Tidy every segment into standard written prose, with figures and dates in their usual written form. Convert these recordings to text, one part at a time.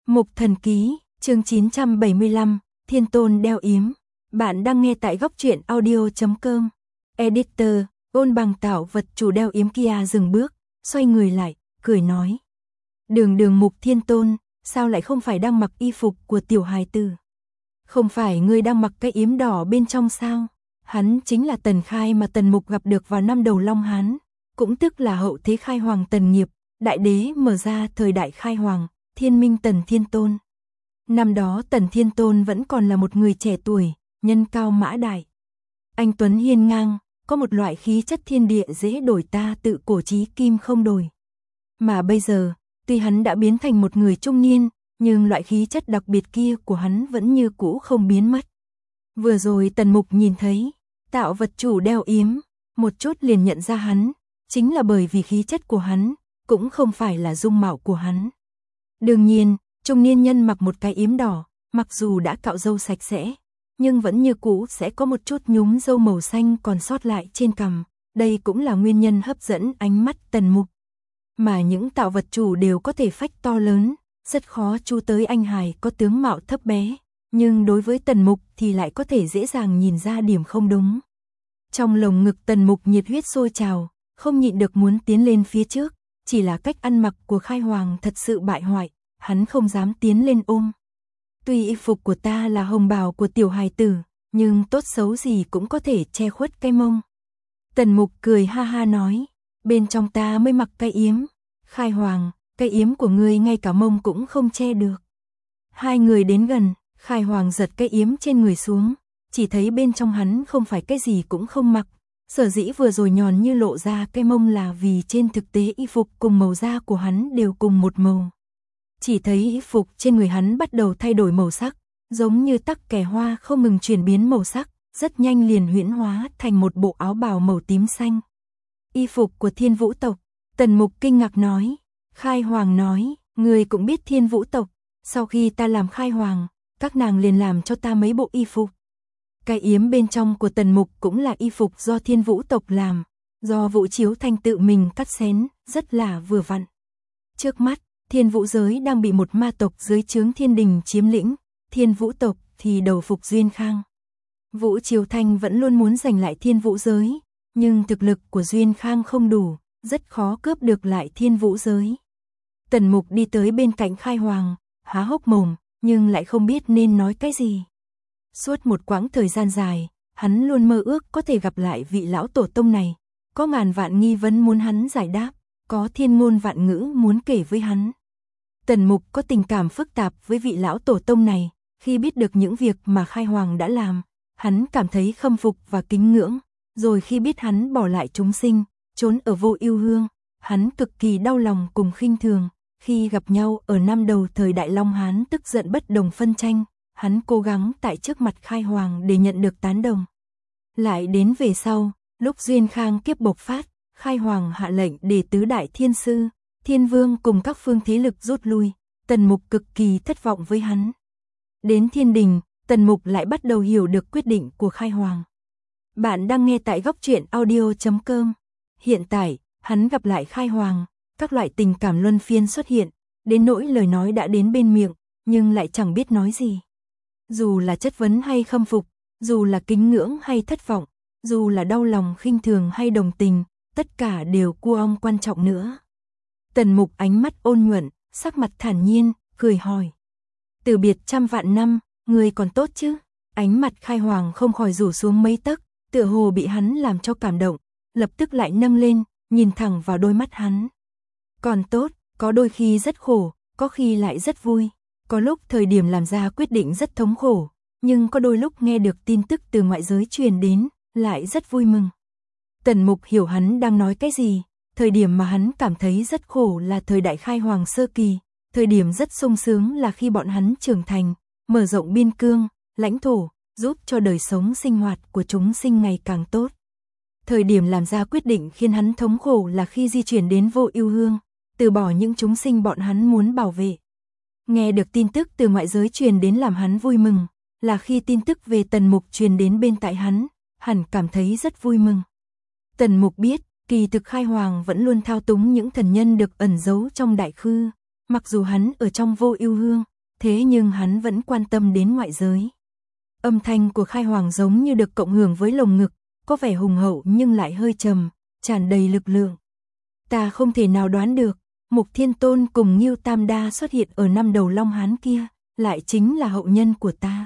Mục Thần Ký, chương 975, Thiên Tôn đeo yếm. Bạn đang nghe tại góc truyện audio.com. Editor, ôn bằng tạo vật chủ đeo yếm kia dừng bước, xoay người lại, cười nói. Đường Mục Thiên Tôn, sao lại không phải đang mặc y phục của tiểu hài tử? Không phải ngươi đang mặc cái yếm đỏ bên trong sao? Hắn chính là Tần Khai mà Tần Mục gặp được vào năm đầu Long Hán, cũng tức là hậu thế khai hoàng Tần Nghiệp, đại đế mở ra thời đại khai hoàng, thiên minh Tần Thiên Tôn. Năm đó Tần Thiên Tôn vẫn còn là một người trẻ tuổi, nhân cao mã đại. Anh tuấn hiên ngang, có một loại khí chất thiên địa dễ đổi ta tự cổ chí kim không đổi. Mà bây giờ, tuy hắn đã biến thành một người trung niên, nhưng loại khí chất đặc biệt kia của hắn vẫn như cũ không biến mất. Vừa rồi Tần Mục nhìn thấy, tạo vật chủ đeo yếm, một chút liền nhận ra hắn, chính là bởi vì khí chất của hắn, cũng không phải là dung mạo của hắn. Đương nhiên, trung niên nhân mặc một cái yếm đỏ, mặc dù đã cạo râu sạch sẽ, nhưng vẫn như cũ sẽ có một chút nhúm râu màu xanh còn sót lại trên cằm, đây cũng là nguyên nhân hấp dẫn ánh mắt Tần Mục. Mà những tạo vật chủ đều có thể phách to lớn, rất khó chu tới anh hài có tướng mạo thấp bé, nhưng đối với Tần Mục thì lại có thể dễ dàng nhìn ra điểm không đúng. Trong lồng ngực Tần Mục nhiệt huyết sôi trào, không nhịn được muốn tiến lên phía trước, chỉ là cách ăn mặc của Khai Hoàng thật sự bại hoại, hắn không dám tiến lên ôm. Tuy y phục của ta là hồng bào của tiểu hài tử, nhưng tốt xấu gì cũng có thể che khuất cái mông. Tần Mục cười ha ha nói, bên trong ta mới mặc cái yếm. Khai Hoàng, cái yếm của ngươi ngay cả mông cũng không che được. Hai người đến gần, Khai Hoàng giật cái yếm trên người xuống, chỉ thấy bên trong hắn không phải cái gì cũng không mặc. Sở dĩ vừa rồi nhòn như lộ ra cái mông là vì trên thực tế y phục cùng màu da của hắn đều cùng một màu. Chỉ thấy y phục trên người hắn bắt đầu thay đổi màu sắc, giống như tắc kè hoa không ngừng chuyển biến màu sắc, rất nhanh liền huyễn hóa thành một bộ áo bào màu tím xanh. Y phục của Thiên Vũ tộc, Tần Mục kinh ngạc nói. Khai Hoàng nói, người cũng biết Thiên Vũ tộc, sau khi ta làm Khai Hoàng, các nàng liền làm cho ta mấy bộ y phục. Cái yếm bên trong của Tần Mục cũng là y phục do Thiên Vũ tộc làm, do Vũ Chiếu Thanh tự mình cắt xén, rất là vừa vặn. Trước mắt, Thiên Vũ giới đang bị một ma tộc dưới trướng Thiên Đình chiếm lĩnh, Thiên Vũ tộc thì đầu phục Duyên Khang. Vũ Chiếu Thanh vẫn luôn muốn giành lại Thiên Vũ giới, nhưng thực lực của Duyên Khang không đủ, rất khó cướp được lại Thiên Vũ giới. Tần Mục đi tới bên cạnh Khai Hoàng, há hốc mồm, nhưng lại không biết nên nói cái gì. Suốt một quãng thời gian dài, hắn luôn mơ ước có thể gặp lại vị lão tổ tông này, có ngàn vạn nghi vấn muốn hắn giải đáp, có thiên ngôn vạn ngữ muốn kể với hắn. Tần Mục có tình cảm phức tạp với vị lão tổ tông này, khi biết được những việc mà Khai Hoàng đã làm, hắn cảm thấy khâm phục và kính ngưỡng, rồi khi biết hắn bỏ lại chúng sinh, trốn ở Vô Ưu Hương, hắn cực kỳ đau lòng cùng khinh thường. Khi gặp nhau ở năm đầu thời đại Long Hán tức giận bất đồng phân tranh, hắn cố gắng tại trước mặt Khai Hoàng để nhận được tán đồng. Lại đến về sau, lúc Duyên Khang kiếp bộc phát, Khai Hoàng hạ lệnh để tứ đại thiên sư, Thiên Vương cùng các phương thế lực rút lui, Tần Mục cực kỳ thất vọng với hắn. Đến Thiên Đình, Tần Mục lại bắt đầu hiểu được quyết định của Khai Hoàng. Bạn đang nghe tại góc truyện audio.com. Hiện tại, hắn gặp lại Khai Hoàng, các loại tình cảm luân phiên xuất hiện, đến nỗi lời nói đã đến bên miệng, nhưng lại chẳng biết nói gì. Dù là chất vấn hay khâm phục, dù là kính ngưỡng hay thất vọng, dù là đau lòng khinh thường hay đồng tình, tất cả đều cu ong quan trọng nữa. Tần Mục ánh mắt ôn nhuận, sắc mặt thản nhiên, cười hỏi. Từ biệt trăm vạn năm, người còn tốt chứ? Ánh mặt Khai Hoàng không khỏi rủ xuống mấy tấc, tựa hồ bị hắn làm cho cảm động, lập tức lại nâng lên, nhìn thẳng vào đôi mắt hắn. Còn tốt, có đôi khi rất khổ, có khi lại rất vui. Có lúc thời điểm làm ra quyết định rất thống khổ, nhưng có đôi lúc nghe được tin tức từ ngoại giới truyền đến, lại rất vui mừng. Tần Mục hiểu hắn đang nói cái gì, thời điểm mà hắn cảm thấy rất khổ là thời đại Khai Hoàng sơ kỳ, thời điểm rất sung sướng là khi bọn hắn trưởng thành, mở rộng biên cương, lãnh thổ, giúp cho đời sống sinh hoạt của chúng sinh ngày càng tốt. Thời điểm làm ra quyết định khiến hắn thống khổ là khi di chuyển đến Vô Ưu Hương, từ bỏ những chúng sinh bọn hắn muốn bảo vệ. Nghe được tin tức từ ngoại giới truyền đến làm hắn vui mừng, là khi tin tức về Tần Mục truyền đến bên tại hắn, hẳn cảm thấy rất vui mừng. Tần Mục biết, kỳ thực Khai Hoàng vẫn luôn thao túng những thần nhân được ẩn giấu trong đại khư, mặc dù hắn ở trong Vô Ưu Hương, thế nhưng hắn vẫn quan tâm đến ngoại giới. Âm thanh của Khai Hoàng giống như được cộng hưởng với lồng ngực, có vẻ hùng hậu nhưng lại hơi trầm, tràn đầy lực lượng. Ta không thể nào đoán được, Mục Thiên Tôn cùng Ngưu Tam Đa xuất hiện ở năm đầu Long Hán kia, lại chính là hậu nhân của ta.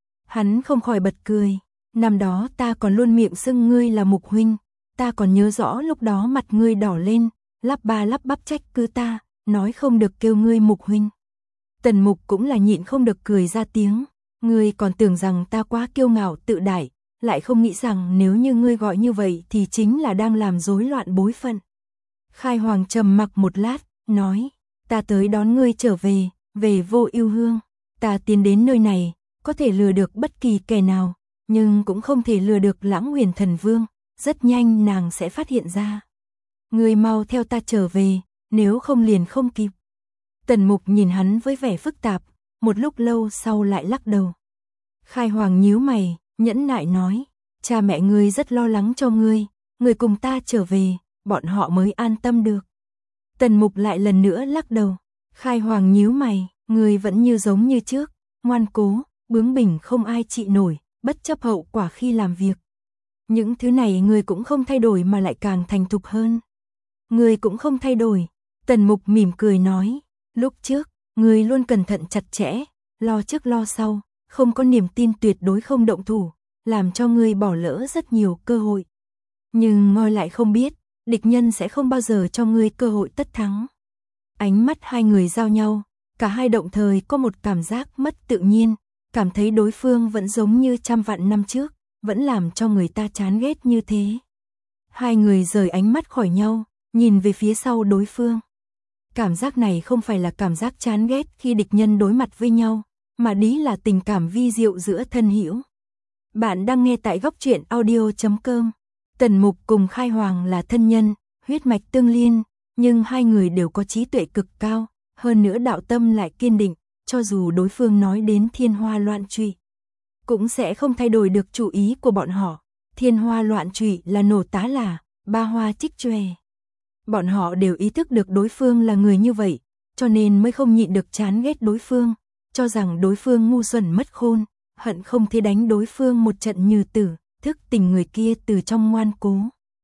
Hắn không khỏi bật cười, năm đó ta còn luôn miệng xưng ngươi là Mục huynh, ta còn nhớ rõ lúc đó mặt ngươi đỏ lên, lắp ba lắp bắp trách cứ ta, nói không được kêu ngươi Mục huynh. Tần Mục cũng là nhịn không được cười ra tiếng, ngươi còn tưởng rằng ta quá kiêu ngạo tự đại, lại không nghĩ rằng nếu như ngươi gọi như vậy thì chính là đang làm rối loạn bối phận. Khai Hoàng trầm mặc một lát, nói, ta tới đón ngươi trở về, về Vô Ưu Hương, ta tiến đến nơi này, có thể lừa được bất kỳ kẻ nào, nhưng cũng không thể lừa được Lãng Huyền Thần Vương, rất nhanh nàng sẽ phát hiện ra. Ngươi mau theo ta trở về, nếu không liền không kịp. Tần Mục nhìn hắn với vẻ phức tạp, một lúc lâu sau lại lắc đầu. Khai Hoàng nhíu mày, nhẫn nại nói, cha mẹ ngươi rất lo lắng cho ngươi cùng ta trở về, bọn họ mới an tâm được. Tần Mục lại lần nữa lắc đầu. Khai Hoàng nhíu mày, ngươi vẫn như giống như trước, ngoan cố, bướng bỉnh không ai trị nổi, bất chấp hậu quả khi làm việc. Những thứ này ngươi cũng không thay đổi mà lại càng thành thục hơn. Ngươi cũng không thay đổi. Tần Mục mỉm cười nói, lúc trước, ngươi luôn cẩn thận chặt chẽ, lo trước lo sau, không có niềm tin tuyệt đối không động thủ, làm cho ngươi bỏ lỡ rất nhiều cơ hội. Nhưng ngươi lại không biết, địch nhân sẽ không bao giờ cho ngươi cơ hội tất thắng. Ánh mắt hai người giao nhau, cả hai động thời có một cảm giác mất tự nhiên, cảm thấy đối phương vẫn giống như trăm vạn năm trước, vẫn làm cho người ta chán ghét như thế. Hai người rời ánh mắt khỏi nhau, nhìn về phía sau đối phương. Cảm giác này không phải là cảm giác chán ghét khi địch nhân đối mặt với nhau, mà đấy là tình cảm vi diệu giữa thân hữu. Bạn đang nghe tại Góc Truyện Audio.com. Tần Mục cùng Khai Hoàng là thân nhân, huyết mạch tương liên, nhưng hai người đều có trí tuệ cực cao, hơn nữa đạo tâm lại kiên định, cho dù đối phương nói đến thiên hoa loạn truy, cũng sẽ không thay đổi được chủ ý của bọn họ. Thiên hoa loạn truy là nổ tá là, ba hoa trích chòe. Bọn họ đều ý thức được đối phương là người như vậy, cho nên mới không nhịn được chán ghét đối phương, cho rằng đối phương ngu xuẩn mất khôn, hận không thể đánh đối phương một trận như tử, thức tỉnh người kia từ trong ngoan cố.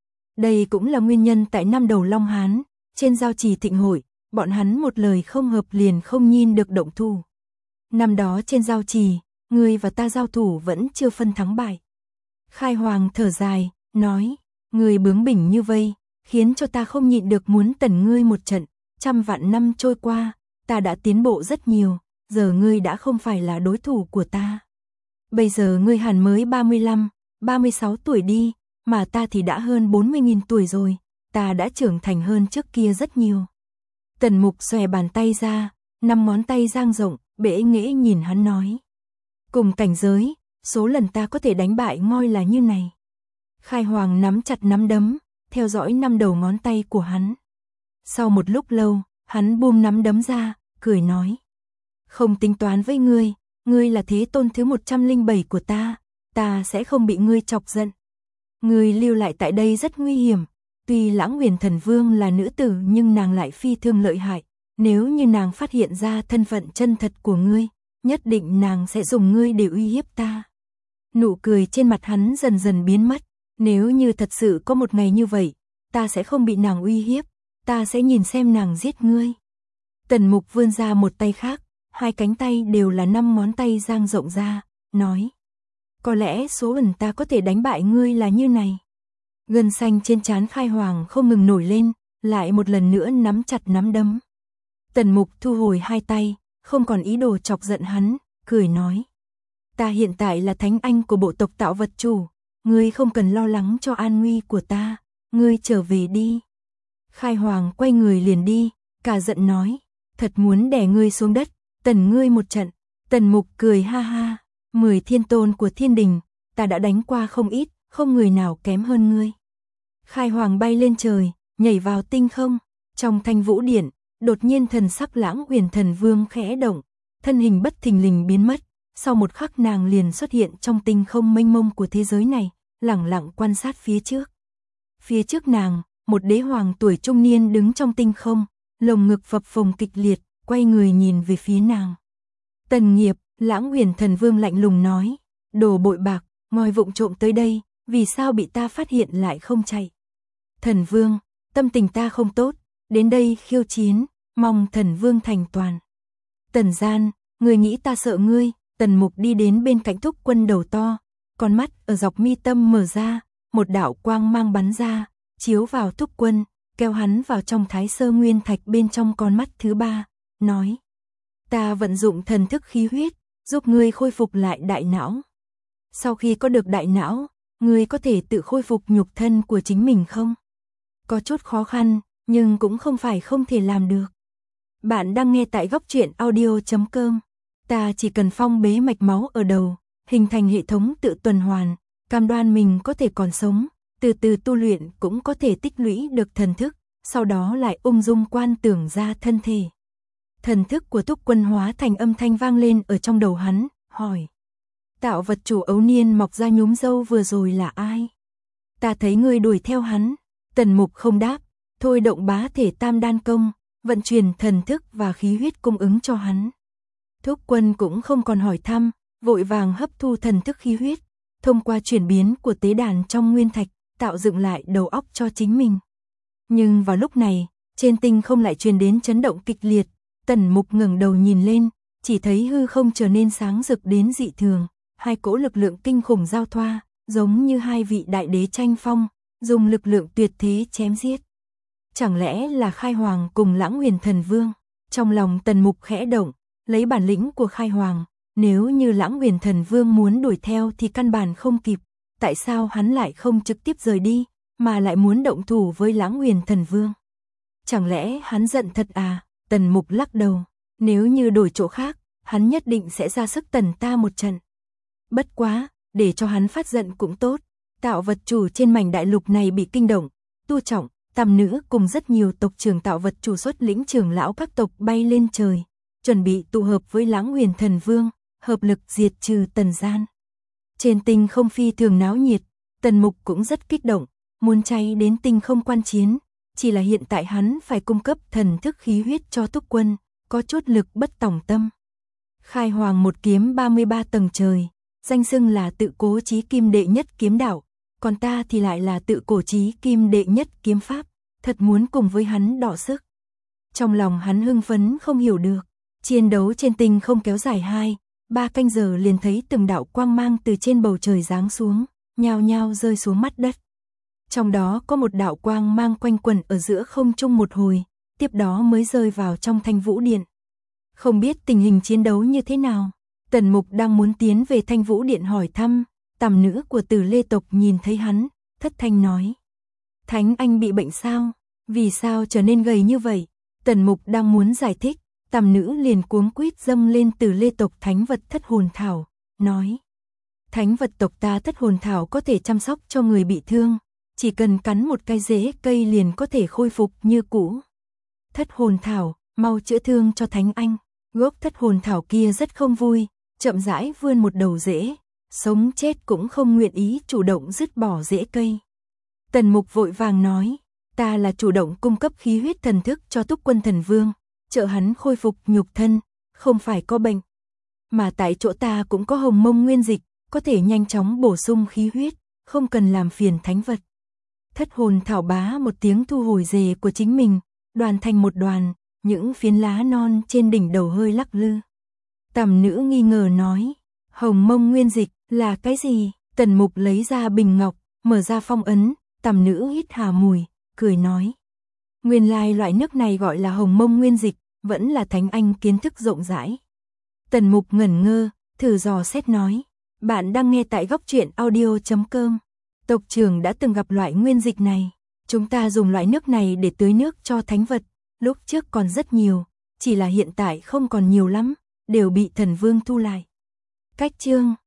Đây cũng là nguyên nhân tại năm đầu Long Hán, trên giao trì thịnh hội, bọn hắn một lời không hợp liền không nhìn được động thủ. Năm đó trên giao trì, ngươi và ta giao thủ vẫn chưa phân thắng bại. Khai Hoàng thở dài, nói, ngươi bướng bỉnh như vây, khiến cho ta không nhịn được muốn tẩn ngươi một trận, trăm vạn năm trôi qua, ta đã tiến bộ rất nhiều, giờ ngươi đã không phải là đối thủ của ta. Bây giờ ngươi hẳn mới 35, 36 tuổi đi, mà ta thì đã hơn 40.000 tuổi rồi, ta đã trưởng thành hơn trước kia rất nhiều. Tần Mục xòe bàn tay ra, 5 ngón tay dang rộng, bẽ nghễ nhìn hắn nói. Cùng cảnh giới, số lần ta có thể đánh bại ngôi là như này. Khai Hoàng nắm chặt nắm đấm, theo dõi 5 đầu ngón tay của hắn. Sau một lúc lâu, hắn buông nắm đấm ra, cười nói. Không tính toán với ngươi là thế tôn thứ 107 của ta sẽ không bị ngươi chọc giận. Ngươi lưu lại tại đây rất nguy hiểm, tuy Lãng Huyền Thần Vương là nữ tử nhưng nàng lại phi thường lợi hại, nếu như nàng phát hiện ra thân phận chân thật của ngươi, nhất định nàng sẽ dùng ngươi để uy hiếp ta. Nụ cười trên mặt hắn dần dần biến mất, nếu như thật sự có một ngày như vậy, ta sẽ không bị nàng uy hiếp, ta sẽ nhìn xem nàng giết ngươi. Tần Mục vươn ra một tay khác, hai cánh tay đều là 5 ngón tay dang rộng ra, nói. Có lẽ số lần ta có thể đánh bại ngươi là như này. Gân xanh trên trán Khai Hoàng không ngừng nổi lên, lại một lần nữa nắm chặt nắm đấm. Tần Mục thu hồi hai tay, không còn ý đồ chọc giận hắn, cười nói. Ta hiện tại là thánh anh của bộ tộc Tạo Vật Chủ, ngươi không cần lo lắng cho an nguy của ta, ngươi trở về đi. Khai Hoàng quay người liền đi, cả giận nói, thật muốn đè ngươi xuống đất, tần ngươi một trận. Tần Mục cười ha ha, 10 thiên tôn của thiên đình, ta đã đánh qua không ít, không người nào kém hơn ngươi. Khai Hoàng bay lên trời, nhảy vào tinh không, trong Thanh Vũ Điện, đột nhiên thần sắc Lãng Huyền Thần Vương khẽ động, thân hình bất thình lình biến mất, sau một khắc nàng liền xuất hiện trong tinh không mênh mông của thế giới này, lẳng lặng quan sát phía trước. Phía trước nàng, một đế hoàng tuổi trung niên đứng trong tinh không, lồng ngực phập phồng kịch liệt, quay người nhìn về phía nàng. Tần Nghiệp, Lãng Huyền Thần Vương lạnh lùng nói, đồ bội bạc, ngòi vụng trộm tới đây, vì sao bị ta phát hiện lại không chạy? Thần Vương, tâm tình ta không tốt, đến đây khiêu chiến, mong Thần Vương thành toàn. Tần Gian, người nghĩ ta sợ ngươi? Tần Mục đi đến bên cạnh Thúc Quân đầu to, con mắt ở dọc mi tâm mở ra, một đạo quang mang bắn ra, chiếu vào Thúc Quân, kéo hắn vào trong Thái Sơ Nguyên Thạch bên trong con mắt thứ ba, nói: ta vận dụng thần thức khí huyết, giúp ngươi khôi phục lại đại não. Sau khi có được đại não, ngươi có thể tự khôi phục nhục thân của chính mình không? Có chút khó khăn, nhưng cũng không phải không thể làm được. Bạn đang nghe tại góc truyện audio.com. Ta chỉ cần phong bế mạch máu ở đầu, hình thành hệ thống tự tuần hoàn, cam đoan mình có thể còn sống, từ từ tu luyện cũng có thể tích lũy được thần thức, sau đó lại ung dung quan tưởng ra thân thể. Thần thức của Thúc Quân hóa thành âm thanh vang lên ở trong đầu hắn, hỏi: tạo vật chủ ấu niên mọc ra nhúm râu vừa rồi là ai? Ta thấy ngươi đuổi theo hắn. Tần Mục không đáp, thôi động bá thể tam đan công, vận chuyển thần thức và khí huyết cung ứng cho hắn. Thúc Quân cũng không còn hỏi thăm, vội vàng hấp thu thần thức khí huyết, thông qua chuyển biến của tế đàn trong nguyên thạch, tạo dựng lại đầu óc cho chính mình. Nhưng vào lúc này, trên tinh không lại truyền đến chấn động kịch liệt. Tần Mục ngẩng đầu nhìn lên, chỉ thấy hư không trở nên sáng rực đến dị thường, hai cỗ lực lượng kinh khủng giao thoa, giống như hai vị đại đế tranh phong, dùng lực lượng tuyệt thế chém giết. Chẳng lẽ là Khai Hoàng cùng Lãng Huyền Thần Vương? Trong lòng Tần Mục khẽ động, lấy bản lĩnh của Khai Hoàng, nếu như Lãng Huyền Thần Vương muốn đuổi theo thì căn bản không kịp, tại sao hắn lại không trực tiếp rời đi, mà lại muốn động thủ với Lãng Huyền Thần Vương? Chẳng lẽ hắn giận thật à? Tần Mục lắc đầu, nếu như đổi chỗ khác, hắn nhất định sẽ ra sức tần ta một trận. Bất quá, để cho hắn phát giận cũng tốt, tạo vật chủ trên mảnh đại lục này bị kinh động, Tu Trọng, Tam Nữ cùng rất nhiều tộc trưởng tạo vật chủ xuất lĩnh trưởng lão các tộc bay lên trời, chuẩn bị tụ hợp với Lãng Huyền Thần Vương, hợp lực diệt trừ Tần Gian. Trên tinh không phi thường náo nhiệt, Tần Mục cũng rất kích động, muốn cháy đến tinh không quan chiến, chỉ là hiện tại hắn phải cung cấp thần thức khí huyết cho Thúc Quân, có chút lực bất tòng tâm. Khai Hoàng một kiếm 33 tầng trời, danh xưng là tự cố chí kim đệ nhất kiếm đạo, còn ta thì lại là tự cổ chí kim đệ nhất kiếm pháp, thật muốn cùng với hắn đọ sức. Trong lòng hắn hưng phấn không hiểu được, chiến đấu trên tinh không kéo dài 2-3 canh giờ liền thấy từng đạo quang mang từ trên bầu trời giáng xuống, nhao nhao rơi xuống mặt đất. Trong đó có một đạo quang mang quanh quẩn ở giữa không trung một hồi, tiếp đó mới rơi vào trong Thanh Vũ Điện. Không biết tình hình chiến đấu như thế nào, Tần Mục đang muốn tiến về Thanh Vũ Điện hỏi thăm, Tam Nữ của Tử Lê tộc nhìn thấy hắn, thất thanh nói: Thánh Anh bị bệnh sao? Vì sao trở nên gầy như vậy? Tần Mục đang muốn giải thích, Tam Nữ liền cuống quýt dâng lên Tử Lê tộc thánh vật Thất Hồn Thảo, nói: thánh vật tộc ta Thất Hồn Thảo có thể chăm sóc cho người bị thương, chỉ cần cắn một cái rễ cây liền có thể khôi phục như cũ. Thất Hồn Thảo, mau chữa thương cho Thánh Anh. Gốc Thất Hồn Thảo kia rất không vui, chậm rãi vươn một đầu rễ, sống chết cũng không nguyện ý chủ động dứt bỏ rễ cây. Tần Mục vội vàng nói: ta là chủ động cung cấp khí huyết thần thức cho Thúc Quân Thần Vương, trợ hắn khôi phục nhục thân, không phải có bệnh. Mà tại chỗ ta cũng có hồng mông nguyên dịch, có thể nhanh chóng bổ sung khí huyết, không cần làm phiền thánh vật. Thất Hồn Thảo bá một tiếng thu hồi rễ của chính mình, đoàn thành một đoàn, những phiến lá non trên đỉnh đầu hơi lắc lư. Tam Nữ nghi ngờ nói: hồng mông nguyên dịch là cái gì? Tần Mục lấy ra bình ngọc, mở ra phong ấn, Tam Nữ hít hà mùi, cười nói: nguyên lai loại nước này gọi là hồng mông nguyên dịch, vẫn là Thánh Anh kiến thức rộng rãi. Tần Mục ngẩn ngơ, thử dò xét nói: bạn đang nghe tại góc truyện audio.com. Tộc trưởng đã từng gặp loại nguyên dịch này, chúng ta dùng loại nước này để tưới nước cho thánh vật, lúc trước còn rất nhiều, chỉ là hiện tại không còn nhiều lắm, đều bị Thần Vương thu lại. Cách chương